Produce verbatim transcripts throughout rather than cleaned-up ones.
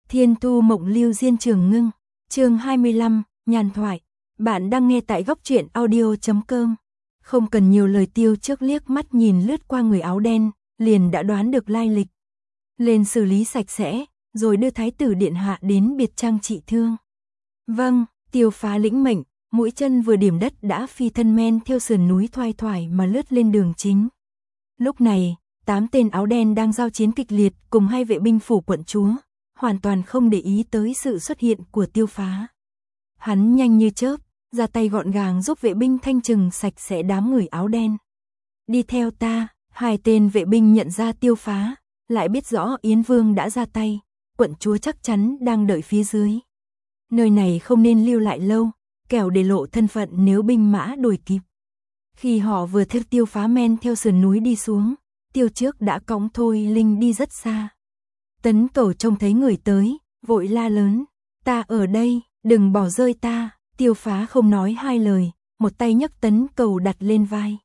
Thiên Thu Mộng Lưu Diên Trường Ngưng, chương hai mươi lăm, nhàn thoại. Bạn đang nghe tại góc truyện audio chấm com. Không cần nhiều lời, Tiêu Trước liếc mắt nhìn lướt qua người áo đen, liền đã đoán được lai lịch. Lên xử lý sạch sẽ, rồi đưa thái tử điện hạ đến biệt trang trị thương. Vâng, Tiêu Phá lĩnh mệnh, mũi chân vừa điểm đất đã phi thân men theo sườn núi thoai thoải mà lướt lên đường chính. Lúc này, tám tên áo đen đang giao chiến kịch liệt cùng hai vệ binh phủ quận chúa, hoàn toàn không để ý tới sự xuất hiện của Tiêu Phá. Hắn nhanh như chớp, ra tay gọn gàng giúp vệ binh thanh trừng sạch sẽ đám người áo đen. Đi theo ta. Hai tên vệ binh nhận ra Tiêu Phá, lại biết rõ Yến Vương đã ra tay, quận chúa chắc chắn đang đợi phía dưới. Nơi này không nên lưu lại lâu, kẻo để lộ thân phận nếu binh mã đuổi kịp. Khi họ vừa theo Tiêu Phá men theo sườn núi đi xuống, Tiêu Trước đã cõng Thôi Linh đi rất xa. Tấn Cầu trông thấy người tới, vội la lớn, ta ở đây, đừng bỏ rơi ta. Tiêu Phá không nói hai lời, một tay nhấc Tấn Cầu đặt lên vai.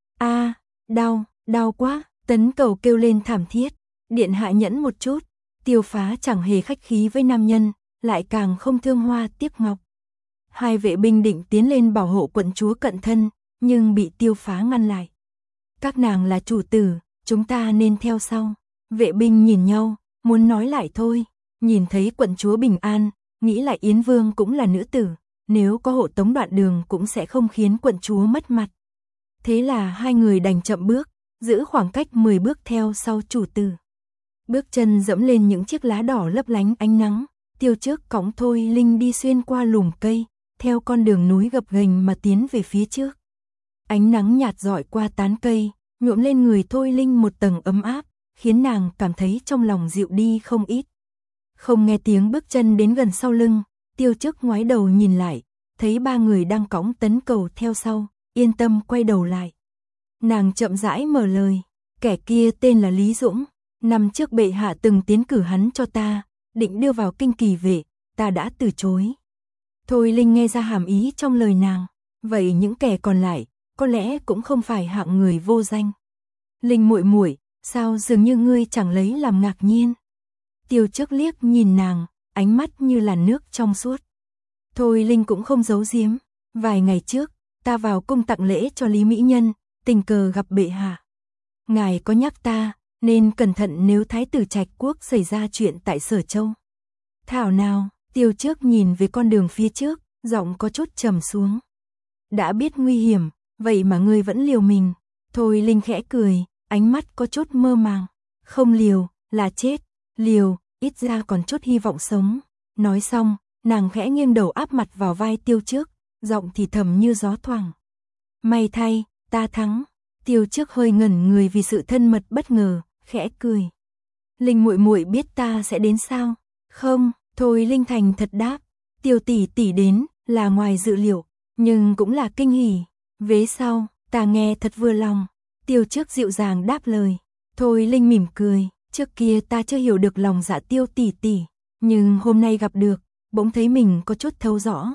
A, đau, đau quá. Tấn Cầu kêu lên thảm thiết. Điện hạ nhẫn một chút. Tiêu Phá chẳng hề khách khí với nam nhân, lại càng không thương hoa tiếc ngọc. Hai vệ binh định tiến lên bảo hộ quận chúa cận thân, nhưng bị Tiêu Phá ngăn lại. Các nàng là chủ tử, chúng ta nên theo sau. Vệ binh nhìn nhau, muốn nói lại thôi. Nhìn thấy quận chúa bình an, nghĩ lại Yến Vương cũng là nữ tử, nếu có hộ tống đoạn đường cũng sẽ không khiến quận chúa mất mặt. Thế là hai người đành chậm bước, giữ khoảng cách mười bước theo sau chủ tử. Bước chân dẫm lên những chiếc lá đỏ lấp lánh ánh nắng, Tiêu Trước cõng Thôi Linh đi xuyên qua lùm cây, theo con đường núi gập ghềnh mà tiến về phía trước. Ánh nắng nhạt rọi qua tán cây, nhuộm lên người Thôi Linh một tầng ấm áp, khiến nàng cảm thấy trong lòng dịu đi không ít. Không nghe tiếng bước chân đến gần sau lưng, Tiêu Trước ngoái đầu nhìn lại, thấy ba người đang cõng Tấn Cầu theo sau, yên tâm quay đầu lại. Nàng chậm rãi mở lời, kẻ kia tên là Lý Dũng, năm trước bệ hạ từng tiến cử hắn cho ta, định đưa vào kinh kỳ vệ, ta đã từ chối. Thôi Linh nghe ra hàm ý trong lời nàng, vậy những kẻ còn lại, có lẽ cũng không phải hạng người vô danh. Linh muội muội, sao dường như ngươi chẳng lấy làm ngạc nhiên? Tiêu Trước liếc nhìn nàng, ánh mắt như làn nước trong suốt. Thôi Linh cũng không giấu giếm, vài ngày trước, ta vào cung tặng lễ cho Lý Mỹ Nhân, tình cờ gặp bệ hạ. Ngài có nhắc ta, nên cẩn thận nếu thái tử Trạch Quốc xảy ra chuyện tại Sở Châu. Thảo nào, Tiêu Trước nhìn về con đường phía trước, giọng có chút trầm xuống. Đã biết nguy hiểm, vậy mà ngươi vẫn liều mình. Thôi Linh khẽ cười, ánh mắt có chút mơ màng. Không liều, là chết. Liều, ít ra còn chút hy vọng sống. Nói xong, nàng khẽ nghiêng đầu áp mặt vào vai Tiêu Trước, giọng thì thầm như gió thoảng. May thay, ta thắng. Tiêu Trước hơi ngẩn người vì sự thân mật bất ngờ, khẽ cười. Linh muội muội biết ta sẽ đến sao? Không, Thôi Linh thành thật đáp. Tiêu tỷ tỷ đến, là ngoài dự liệu, nhưng cũng là kinh hỉ. Vế sau, ta nghe thật vừa lòng. Tiêu Trước dịu dàng đáp lời. Thôi Linh mỉm cười, trước kia ta chưa hiểu được lòng dạ Tiêu tỷ tỷ, nhưng hôm nay gặp được, bỗng thấy mình có chút thấu rõ.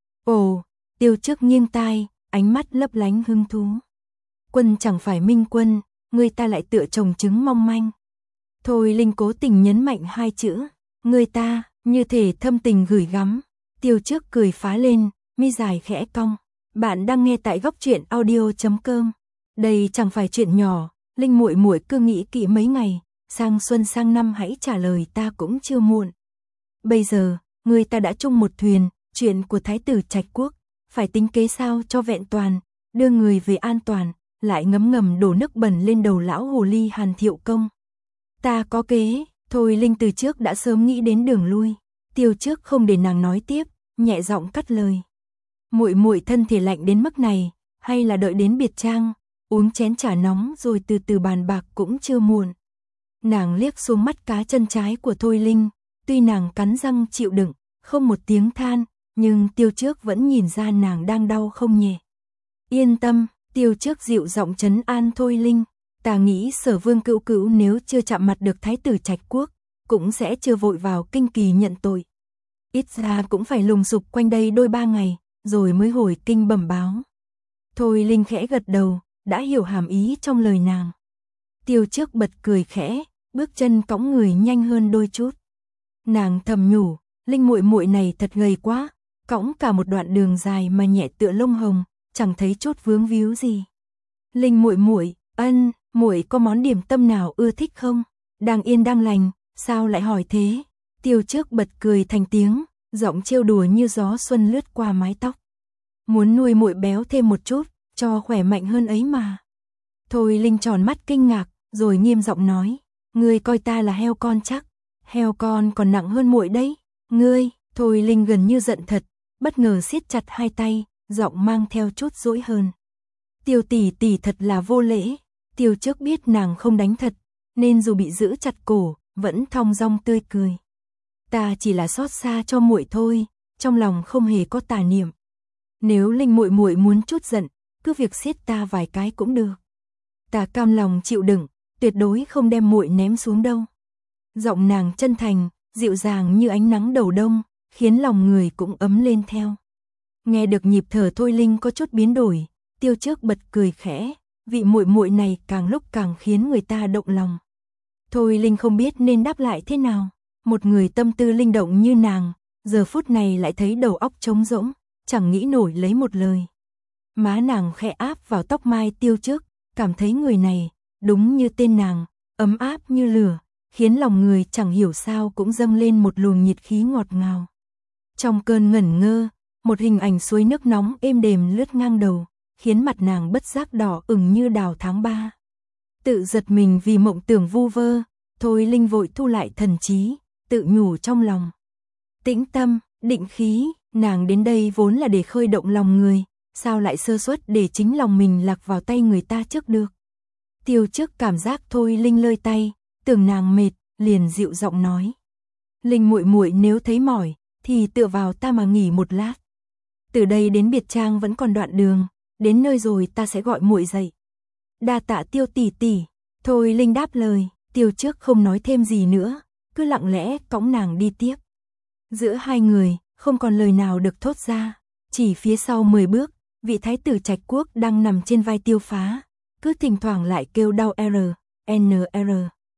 Ồ, Tiêu Trước nghiêng tai, ánh mắt lấp lánh hứng thú. Quân chẳng phải minh quân, người ta lại tựa trồng trứng mong manh. Thôi Linh cố tình nhấn mạnh hai chữ, người ta, như thể thâm tình gửi gắm. Tiêu Trước cười phá lên, mi dài khẽ cong. Bạn đang nghe tại góc truyện audio chấm com. Đây chẳng phải chuyện nhỏ, Linh muội muội cứ nghĩ kỹ mấy ngày, sang xuân sang năm hãy trả lời ta cũng chưa muộn. Bây giờ, người ta đã chung một thuyền, chuyện của thái tử Trạch Quốc, phải tính kế sao cho vẹn toàn, đưa người về an toàn, lại ngấm ngầm đổ nước bẩn lên đầu lão hồ ly Hàn Thiệu Công. Ta có kế. Thôi Linh từ trước đã sớm nghĩ đến đường lui. Tiêu Trước không để nàng nói tiếp, nhẹ giọng cắt lời. Muội muội thân thể lạnh đến mức này, hay là đợi đến biệt trang, uống chén trà nóng rồi từ từ bàn bạc cũng chưa muộn. Nàng liếc xuống mắt cá chân trái của Thôi Linh, tuy nàng cắn răng chịu đựng, không một tiếng than, nhưng Tiêu Trước vẫn nhìn ra nàng đang đau không nhẹ. Yên tâm, Tiêu Trước dịu giọng trấn an Thôi Linh. Ta nghĩ Sở Vương cữu cữu nếu chưa chạm mặt được thái tử Trạch Quốc, cũng sẽ chưa vội vào kinh kỳ nhận tội. Ít ra cũng phải lùng sục quanh đây đôi ba ngày, rồi mới hồi kinh bẩm báo. Thôi Linh khẽ gật đầu, đã hiểu hàm ý trong lời nàng. Tiêu Trước bật cười khẽ, bước chân cõng người nhanh hơn đôi chút. Nàng thầm nhủ, Linh muội muội này thật gầy quá, cõng cả một đoạn đường dài mà nhẹ tựa lông hồng, chẳng thấy chút vướng víu gì. Linh muội muội, ân, muội có món điểm tâm nào ưa thích không? Đang yên đang lành, sao lại hỏi thế? Tiêu Trước bật cười thành tiếng, giọng trêu đùa như gió xuân lướt qua mái tóc. Muốn nuôi muội béo thêm một chút, cho khỏe mạnh hơn ấy mà. Thôi Linh tròn mắt kinh ngạc, rồi nghiêm giọng nói, ngươi coi ta là heo con chắc, heo con còn nặng hơn muội đấy. Ngươi, Thôi Linh gần như giận thật, bất ngờ siết chặt hai tay, giọng mang theo chút dỗi hơn. Tiêu tỷ tỷ thật là vô lễ. Tiêu Trước biết nàng không đánh thật, nên dù bị giữ chặt cổ, vẫn thong dong tươi cười. Ta chỉ là xót xa cho muội thôi, trong lòng không hề có tà niệm. Nếu Linh muội muội muốn chút giận, cứ việc siết ta vài cái cũng được. Ta cam lòng chịu đựng, tuyệt đối không đem muội ném xuống đâu. Giọng nàng chân thành, dịu dàng như ánh nắng đầu đông, khiến lòng người cũng ấm lên theo. Nghe được nhịp thở Thôi Linh có chút biến đổi, Tiêu Trước bật cười khẽ, vị muội muội này càng lúc càng khiến người ta động lòng. Thôi Linh không biết nên đáp lại thế nào, một người tâm tư linh động như nàng, giờ phút này lại thấy đầu óc trống rỗng, chẳng nghĩ nổi lấy một lời. Má nàng khẽ áp vào tóc mai Tiêu Trước, cảm thấy người này, đúng như tên nàng, ấm áp như lửa, khiến lòng người chẳng hiểu sao cũng dâng lên một luồng nhiệt khí ngọt ngào. Trong cơn ngẩn ngơ, một hình ảnh suối nước nóng êm đềm lướt ngang đầu, khiến mặt nàng bất giác đỏ ửng như đào tháng ba. Tự giật mình vì mộng tưởng vu vơ, Thôi Linh vội thu lại thần trí, tự nhủ trong lòng. Tĩnh tâm, định khí, nàng đến đây vốn là để khơi động lòng người, sao lại sơ suất để chính lòng mình lạc vào tay người ta trước được. Tiêu Trước cảm giác Thôi Linh lơi tay, tưởng nàng mệt, liền dịu giọng nói. Linh muội muội nếu thấy mỏi, thì tựa vào ta mà nghỉ một lát. Từ đây đến biệt trang vẫn còn đoạn đường, đến nơi rồi ta sẽ gọi muội dậy. Đa tạ Tiêu tỷ tỷ. Thôi Linh đáp lời, Tiêu Trước không nói thêm gì nữa, cứ lặng lẽ cõng nàng đi tiếp. Giữa hai người, không còn lời nào được thốt ra, chỉ phía sau mười bước, vị thái tử Trạch Quốc đang nằm trên vai Tiêu Phá, cứ thỉnh thoảng lại kêu đau R, N R.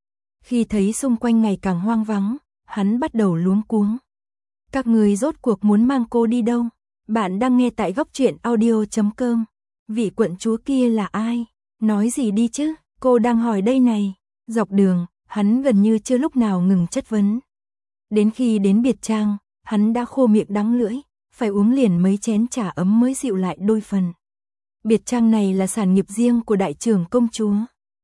Khi thấy xung quanh ngày càng hoang vắng, hắn bắt đầu luống cuống. Các người rốt cuộc muốn mang cô đi đâu? Bạn đang nghe tại góc truyện audio chấm com. Vị quận chúa kia là ai? Nói gì đi chứ? Cô đang hỏi đây này. Dọc đường, hắn gần như chưa lúc nào ngừng chất vấn. Đến khi đến biệt trang, hắn đã khô miệng đắng lưỡi, phải uống liền mấy chén trà ấm mới dịu lại đôi phần. Biệt trang này là sản nghiệp riêng của đại trưởng công chúa.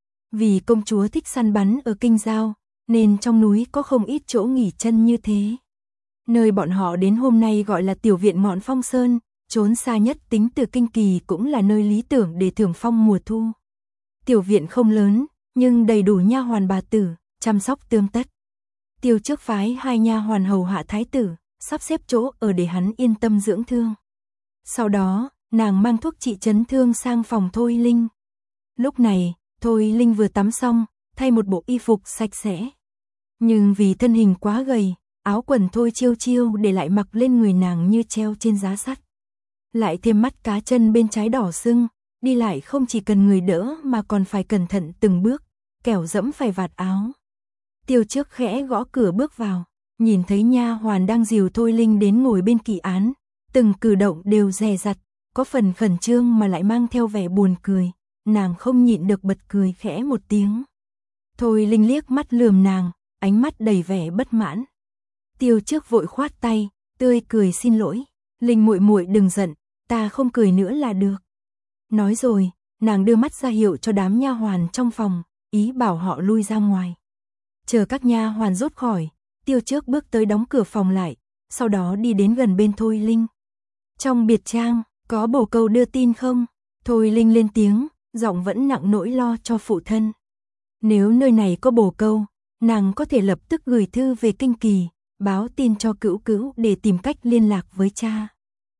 Vì công chúa thích săn bắn ở Kinh Giao, nên trong núi có không ít chỗ nghỉ chân như thế. Nơi bọn họ đến hôm nay gọi là tiểu viện ngọn Phong Sơn, trốn xa nhất tính từ Kinh Kỳ cũng là nơi lý tưởng để thưởng phong mùa thu. Tiểu viện không lớn, nhưng đầy đủ nha hoàn bà tử, chăm sóc tươm tất. Tiêu Trước phái hai nha hoàn hầu hạ thái tử, sắp xếp chỗ ở để hắn yên tâm dưỡng thương. Sau đó, nàng mang thuốc trị chấn thương sang phòng Thôi Linh. Lúc này, Thôi Linh vừa tắm xong, thay một bộ y phục sạch sẽ. Nhưng vì thân hình quá gầy, áo quần Thôi Chiêu Chiêu để lại mặc lên người nàng như treo trên giá sắt. Lại thêm mắt cá chân bên trái đỏ sưng, đi lại không chỉ cần người đỡ mà còn phải cẩn thận từng bước, kẻo dẫm phải vạt áo. Tiêu Trước khẽ gõ cửa bước vào, nhìn thấy nha hoàn đang dìu Thôi Linh đến ngồi bên kỷ án, từng cử động đều dè dặt, có phần khẩn trương mà lại mang theo vẻ buồn cười, nàng không nhịn được bật cười khẽ một tiếng. Thôi Linh liếc mắt lườm nàng, ánh mắt đầy vẻ bất mãn. Tiêu Trước vội khoát tay, tươi cười xin lỗi, Linh muội muội đừng giận, ta không cười nữa là được. Nói rồi, nàng đưa mắt ra hiệu cho đám nha hoàn trong phòng, ý bảo họ lui ra ngoài. Chờ các nha hoàn rút khỏi, Tiêu Trước bước tới đóng cửa phòng lại, sau đó đi đến gần bên Thôi Linh. Trong biệt trang, có bổ câu đưa tin không? Thôi Linh lên tiếng, giọng vẫn nặng nỗi lo cho phụ thân. Nếu nơi này có bổ câu, nàng có thể lập tức gửi thư về Kinh Kỳ, báo tin cho Cữu Cữu để tìm cách liên lạc với cha.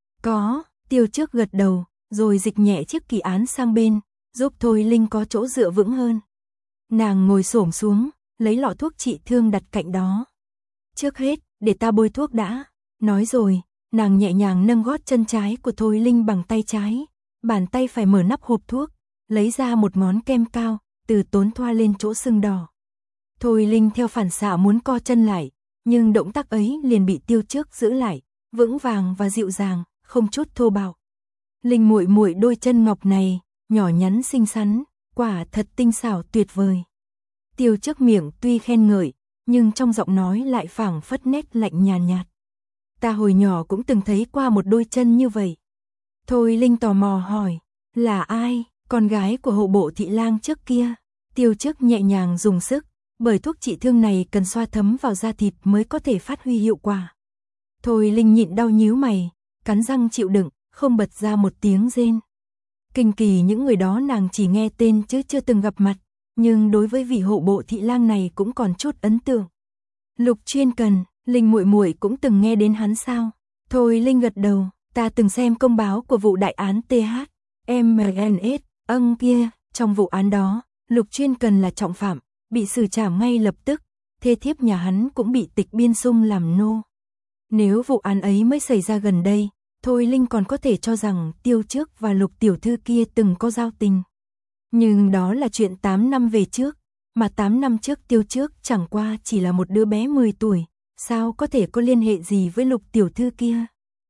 Có, Tiêu Trước gật đầu, rồi dịch nhẹ chiếc kỷ án sang bên, giúp Thôi Linh có chỗ dựa vững hơn. Nàng ngồi xổm xuống, lấy lọ thuốc trị thương đặt cạnh đó. Trước hết, để ta bôi thuốc đã. Nói rồi, nàng nhẹ nhàng nâng gót chân trái của Thôi Linh bằng tay trái, bàn tay phải mở nắp hộp thuốc, lấy ra một ngón kem cao, từ tốn thoa lên chỗ sưng đỏ. Thôi Linh theo phản xạ muốn co chân lại, nhưng động tác ấy liền bị Tiêu Trước giữ lại, vững vàng và dịu dàng, không chút thô bạo. Linh muội muội đôi chân ngọc này, nhỏ nhắn xinh xắn, quả thật tinh xảo tuyệt vời. Tiêu Trước miệng tuy khen ngợi, nhưng trong giọng nói lại phảng phất nét lạnh nhàn nhạt, nhạt. Ta hồi nhỏ cũng từng thấy qua một đôi chân như vậy. Thôi Linh tò mò hỏi, là ai, con gái của hộ bộ thị lang trước kia? Tiêu Trước nhẹ nhàng dùng sức, bởi thuốc trị thương này cần xoa thấm vào da thịt mới có thể phát huy hiệu quả. Thôi Linh nhịn đau nhíu mày, cắn răng chịu đựng, không bật ra một tiếng rên. Kinh kỳ những người đó nàng chỉ nghe tên chứ chưa từng gặp mặt, nhưng đối với vị hộ bộ thị lang này cũng còn chút ấn tượng. Lục Chuyên Cần, Linh muội muội cũng từng nghe đến hắn sao? Thôi Linh gật đầu, ta từng xem công báo của vụ đại án tê hát em en ét, âng kia, trong vụ án đó, Lục Chuyên Cần là trọng phạm, bị xử trảm ngay lập tức, thê thiếp nhà hắn cũng bị tịch biên sung làm nô. Nếu vụ án ấy mới xảy ra gần đây, Thôi Linh còn có thể cho rằng Tiêu Trước và Lục tiểu thư kia từng có giao tình. Nhưng đó là chuyện tám năm về trước, mà tám năm trước Tiêu Trước chẳng qua chỉ là một đứa bé mười tuổi, sao có thể có liên hệ gì với Lục tiểu thư kia.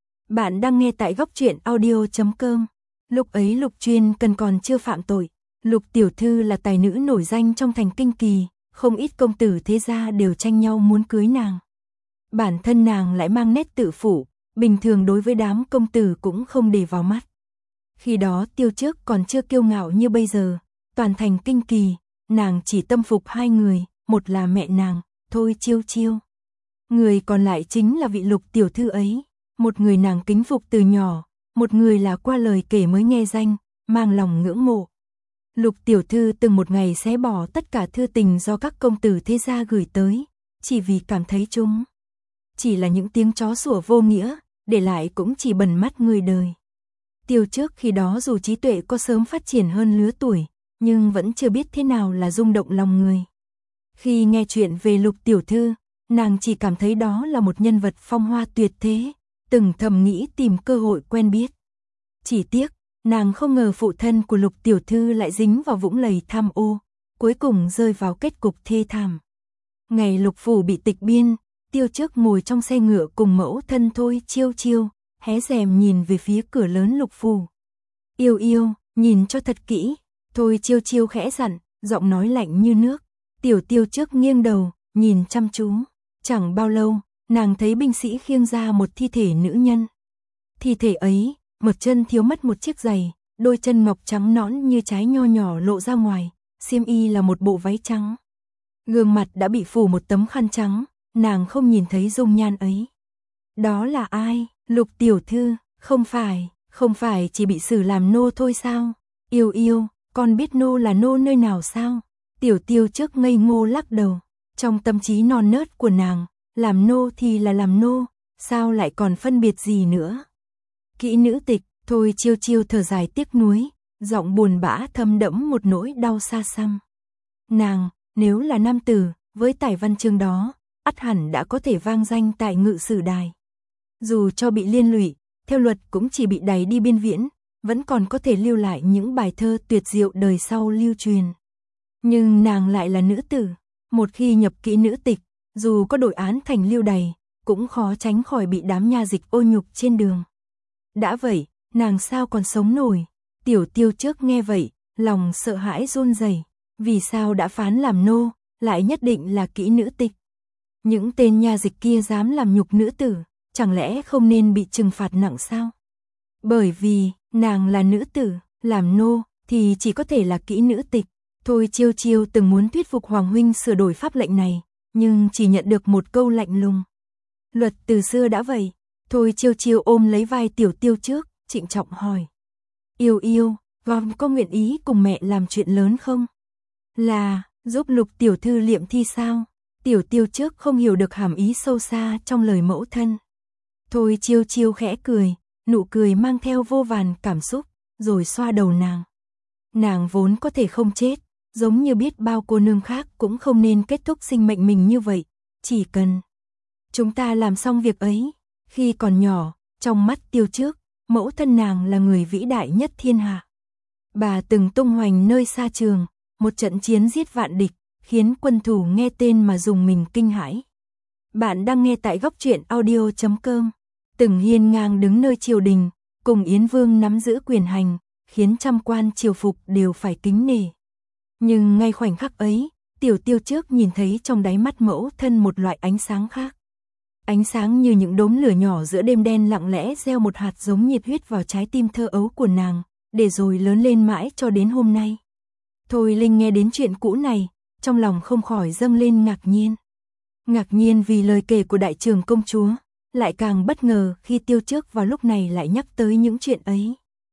Bạn đang nghe tại góc truyện audio chấm com. Lúc ấy Lục Chuyên Cần còn chưa phạm tội, Lục tiểu thư là tài nữ nổi danh trong thành Kinh Kỳ, không ít công tử thế gia đều tranh nhau muốn cưới nàng. Bản thân nàng lại mang nét tự phụ, bình thường đối với đám công tử cũng không để vào mắt. Khi đó Tiêu Trước còn chưa kiêu ngạo như bây giờ, toàn thành Kinh Kỳ, nàng chỉ tâm phục hai người, một là mẹ nàng, Thôi Chiêu Chiêu. Người còn lại chính là vị Lục tiểu thư ấy, một người nàng kính phục từ nhỏ, một người là qua lời kể mới nghe danh, mang lòng ngưỡng mộ. Lục tiểu thư từng một ngày xé bỏ tất cả thư tình do các công tử thế gia gửi tới, chỉ vì cảm thấy chúng chỉ là những tiếng chó sủa vô nghĩa, để lại cũng chỉ bẩn mắt người đời. Tiêu Trước khi đó dù trí tuệ có sớm phát triển hơn lứa tuổi, nhưng vẫn chưa biết thế nào là rung động lòng người. Khi nghe chuyện về Lục tiểu thư, nàng chỉ cảm thấy đó là một nhân vật phong hoa tuyệt thế, từng thầm nghĩ tìm cơ hội quen biết. Chỉ tiếc, nàng không ngờ phụ thân của Lục tiểu thư lại dính vào vũng lầy tham ô, cuối cùng rơi vào kết cục thê thảm. Ngày Lục phủ bị tịch biên, Tiêu Trước ngồi trong xe ngựa cùng mẫu thân Thôi Chiêu Chiêu, hé rèm nhìn về phía cửa lớn Lục phủ. Yêu yêu, nhìn cho thật kỹ, Thôi Chiêu Chiêu khẽ dặn, giọng nói lạnh như nước. Tiểu Tiêu Trước nghiêng đầu, nhìn chăm chú. Chẳng bao lâu, nàng thấy binh sĩ khiêng ra một thi thể nữ nhân. Thi thể ấy, một chân thiếu mất một chiếc giày, đôi chân ngọc trắng nõn như trái nho nhỏ lộ ra ngoài, xiêm y là một bộ váy trắng. Gương mặt đã bị phủ một tấm khăn trắng, nàng không nhìn thấy dung nhan ấy. Đó là ai? Lục tiểu thư, không phải, không phải chỉ bị xử làm nô thôi sao? Yêu yêu, con biết nô là nô nơi nào sao? Tiểu Tiêu Trước ngây ngô lắc đầu, trong tâm trí non nớt của nàng, làm nô thì là làm nô, sao lại còn phân biệt gì nữa? Kỹ nữ tịch, Thôi Chiêu Chiêu thở dài tiếc nuối, giọng buồn bã thâm đẫm một nỗi đau xa xăm. Nàng, nếu là nam tử, với tài văn chương đó, ắt hẳn đã có thể vang danh tại ngự sử đài. Dù cho bị liên lụy, theo luật cũng chỉ bị đày đi biên viễn, vẫn còn có thể lưu lại những bài thơ tuyệt diệu đời sau lưu truyền. Nhưng nàng lại là nữ tử, một khi nhập kỹ nữ tịch, dù có đổi án thành lưu đày, cũng khó tránh khỏi bị đám nha dịch ô nhục trên đường. Đã vậy, nàng sao còn sống nổi? Tiểu Tiêu Trước nghe vậy, lòng sợ hãi run rẩy. Vì sao đã phán làm nô, lại nhất định là kỹ nữ tịch? Những tên nha dịch kia dám làm nhục nữ tử, chẳng lẽ không nên bị trừng phạt nặng sao? Bởi vì, nàng là nữ tử, làm nô, thì chỉ có thể là kỹ nữ tịch. Thôi Chiêu Chiêu từng muốn thuyết phục Hoàng huynh sửa đổi pháp lệnh này, nhưng chỉ nhận được một câu lạnh lùng. Luật từ xưa đã vậy. Thôi Chiêu Chiêu ôm lấy vai Tiểu Tiêu Trước, trịnh trọng hỏi. Yêu yêu, con có nguyện ý cùng mẹ làm chuyện lớn không? Là, giúp Lục tiểu thư liệm thi sao? Tiểu Tiêu Trước không hiểu được hàm ý sâu xa trong lời mẫu thân. Thôi Chiêu Chiêu khẽ cười, nụ cười mang theo vô vàn cảm xúc, rồi xoa đầu nàng. Nàng vốn có thể không chết, giống như biết bao cô nương khác cũng không nên kết thúc sinh mệnh mình như vậy, chỉ cần chúng ta làm xong việc ấy. Khi còn nhỏ, trong mắt Tiêu Trước, mẫu thân nàng là người vĩ đại nhất thiên hạ. Bà từng tung hoành nơi xa trường, một trận chiến giết vạn địch, khiến quân thủ nghe tên mà dùng mình kinh hãi. Bạn đang nghe tại góc truyện audio chấm com. Từng hiên ngang đứng nơi triều đình, cùng Yến Vương nắm giữ quyền hành, khiến trăm quan triều phục đều phải kính nể. Nhưng ngay khoảnh khắc ấy, Tiểu Tiêu trước nhìn thấy trong đáy mắt mẫu thân một loại ánh sáng khác. Ánh sáng như những đốm lửa nhỏ giữa đêm đen lặng lẽ gieo một hạt giống nhiệt huyết vào trái tim thơ ấu của nàng, để rồi lớn lên mãi cho đến hôm nay. Thôi Linh nghe đến chuyện cũ này, trong lòng không khỏi dâng lên ngạc nhiên. Ngạc nhiên vì lời kể của đại trưởng công chúa, lại càng bất ngờ khi Tiêu trước vào lúc này lại nhắc tới những chuyện ấy.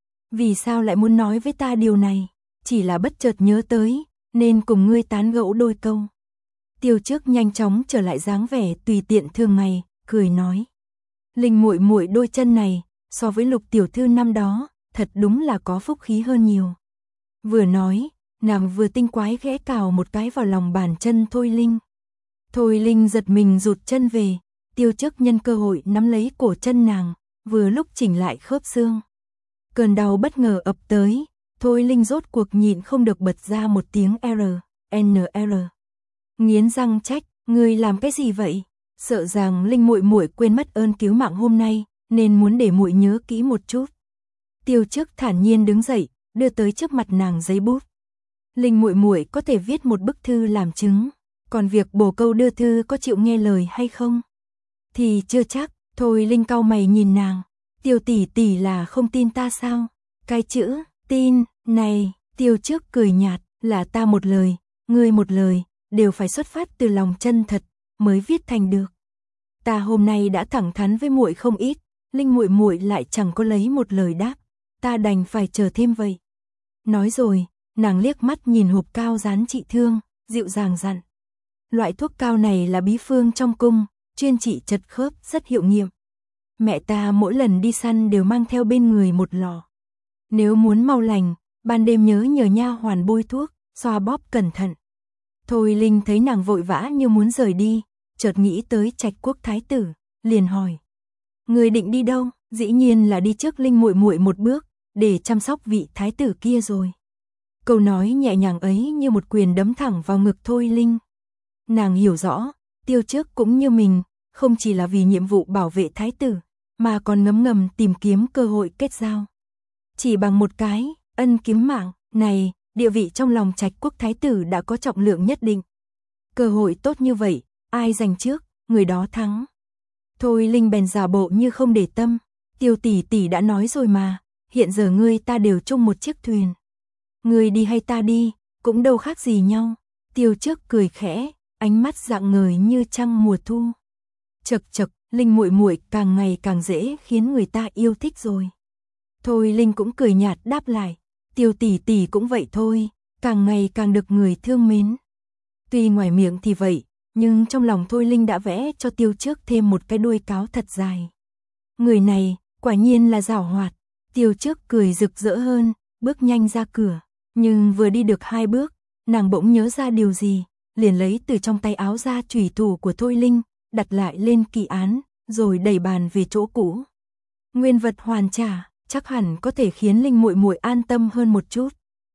Vì sao lại muốn nói với ta điều này? Chỉ là bất chợt nhớ tới, nên cùng ngươi tán gẫu đôi câu. Tiêu trước nhanh chóng trở lại dáng vẻ tùy tiện thường ngày, cười nói: Linh muội muội đôi chân này, so với Lục tiểu thư năm đó, thật đúng là có phúc khí hơn nhiều. Vừa nói, nàng vừa tinh quái ghé cào một cái vào lòng bàn chân Thôi Linh. Thôi Linh giật mình rụt chân về, Tiêu trước nhân cơ hội nắm lấy cổ chân nàng, vừa lúc chỉnh lại khớp xương. Cơn đau bất ngờ ập tới, Thôi Linh rốt cuộc nhịn không được bật ra một tiếng R, N R. Nghiến răng trách: ngươi làm cái gì vậy? Sợ rằng Linh muội muội quên mất ơn cứu mạng hôm nay, nên muốn để muội nhớ kỹ một chút. Tiêu trước thản nhiên đứng dậy, đưa tới trước mặt nàng giấy bút. Linh muội muội có thể viết một bức thư làm chứng, còn việc bổ câu đưa thư có chịu nghe lời hay không? Thì chưa chắc. Thôi Linh cau mày nhìn nàng, Tiêu tỷ tỷ là không tin ta sao? Cái chữ tin này, Tiêu trước cười nhạt, là ta một lời, ngươi một lời, đều phải xuất phát từ lòng chân thật mới viết thành được. Ta hôm nay đã thẳng thắn với muội không ít, Linh muội muội lại chẳng có lấy một lời đáp, ta đành phải chờ thêm vậy. Nói rồi, nàng liếc mắt nhìn hộp cao dán trị thương, dịu dàng dặn: loại thuốc cao này là bí phương trong cung, chuyên trị chật khớp, rất hiệu nghiệm. Mẹ ta mỗi lần đi săn đều mang theo bên người một lọ. Nếu muốn mau lành, ban đêm nhớ nhờ nha hoàn bôi thuốc, xoa bóp cẩn thận. Thôi Linh thấy nàng vội vã như muốn rời đi, chợt nghĩ tới Trạch Quốc thái tử, liền hỏi: người định đi đâu? Dĩ nhiên là đi trước Linh muội muội một bước, để chăm sóc vị thái tử kia rồi. Câu nói nhẹ nhàng ấy như một quyền đấm thẳng vào ngực Thôi Linh. Nàng hiểu rõ, Tiêu trước cũng như mình, không chỉ là vì nhiệm vụ bảo vệ thái tử, mà còn ngấm ngầm tìm kiếm cơ hội kết giao. Chỉ bằng một cái ân cứu mạng này, địa vị trong lòng Trạch Quốc thái tử đã có trọng lượng nhất định. Cơ hội tốt như vậy, ai giành trước, người đó thắng. Thôi Linh bèn giả bộ như không để tâm: Tiêu tỷ tỷ đã nói rồi mà, hiện giờ ngươi ta đều chung một chiếc thuyền. Ngươi đi hay ta đi, cũng đâu khác gì nhau. Tiêu trước cười khẽ, ánh mắt rạng ngời như trăng mùa thu. Chật chật, Linh muội muội càng ngày càng dễ khiến người ta yêu thích rồi. Thôi Linh cũng cười nhạt đáp lại: Tiêu tỷ tỷ cũng vậy thôi, càng ngày càng được người thương mến. Tuy ngoài miệng thì vậy, nhưng trong lòng Thôi Linh đã vẽ cho Tiêu trước thêm một cái đuôi cáo thật dài. Người này, quả nhiên là giảo hoạt. Tiêu trước cười rực rỡ hơn, bước nhanh ra cửa. Nhưng vừa đi được hai bước, nàng bỗng nhớ ra điều gì, liền lấy từ trong tay áo ra chùy thủ của Thôi Linh, đặt lại lên kỷ án, rồi đẩy bàn về chỗ cũ. Nguyên vật hoàn trả, chắc hẳn có thể khiến Linh muội muội an tâm hơn một chút.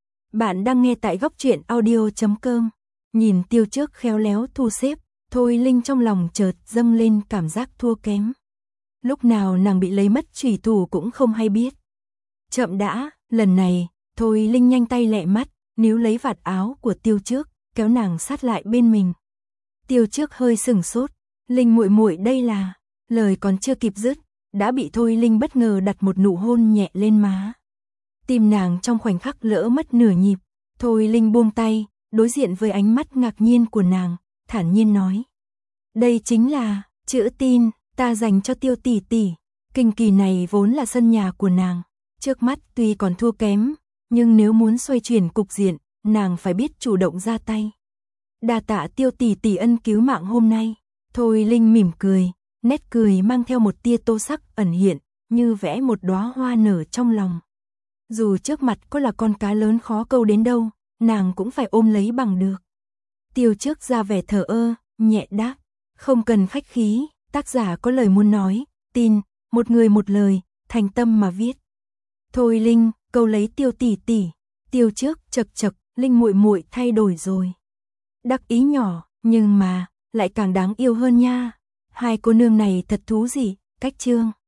Bạn đang nghe tại góc truyện audio chấm com. Nhìn Tiêu trước khéo léo thu xếp, Thôi Linh trong lòng chợt dâng lên cảm giác thua kém. Lúc nào nàng bị lấy mất chùy thủ cũng không hay biết. Chậm đã, lần này, Thôi Linh nhanh tay lẹ mắt, níu lấy vạt áo của Tiêu trước, kéo nàng sát lại bên mình. Tiêu trước hơi sừng sốt: Linh muội muội đây là... Lời còn chưa kịp dứt, đã bị Thôi Linh bất ngờ đặt một nụ hôn nhẹ lên má. Tim nàng trong khoảnh khắc lỡ mất nửa nhịp. Thôi Linh buông tay, đối diện với ánh mắt ngạc nhiên của nàng, thản nhiên nói: đây chính là chữ tin ta dành cho Tiêu tỷ tỷ. Kinh kỳ này vốn là sân nhà của nàng, trước mắt tuy còn thua kém, nhưng nếu muốn xoay chuyển cục diện, nàng phải biết chủ động ra tay. Đa tạ Tiêu tỷ tỷ ân cứu mạng hôm nay. Thôi Linh mỉm cười, nét cười mang theo một tia tô sắc ẩn hiện, như vẽ một đóa hoa nở trong lòng. Dù trước mặt có là con cá lớn khó câu đến đâu, nàng cũng phải ôm lấy bằng được. Tiêu trước ra vẻ thờ ơ, nhẹ đáp: không cần khách khí, tác giả có lời muốn nói, tin, một người một lời, thành tâm mà viết. Thôi Linh, câu lấy Tiêu tỷ tỷ. Tiêu trước chật chật, Linh muội muội thay đổi rồi. Đắc ý nhỏ, nhưng mà lại càng đáng yêu hơn nha. Hai cô nương này thật thú gì, cách trương.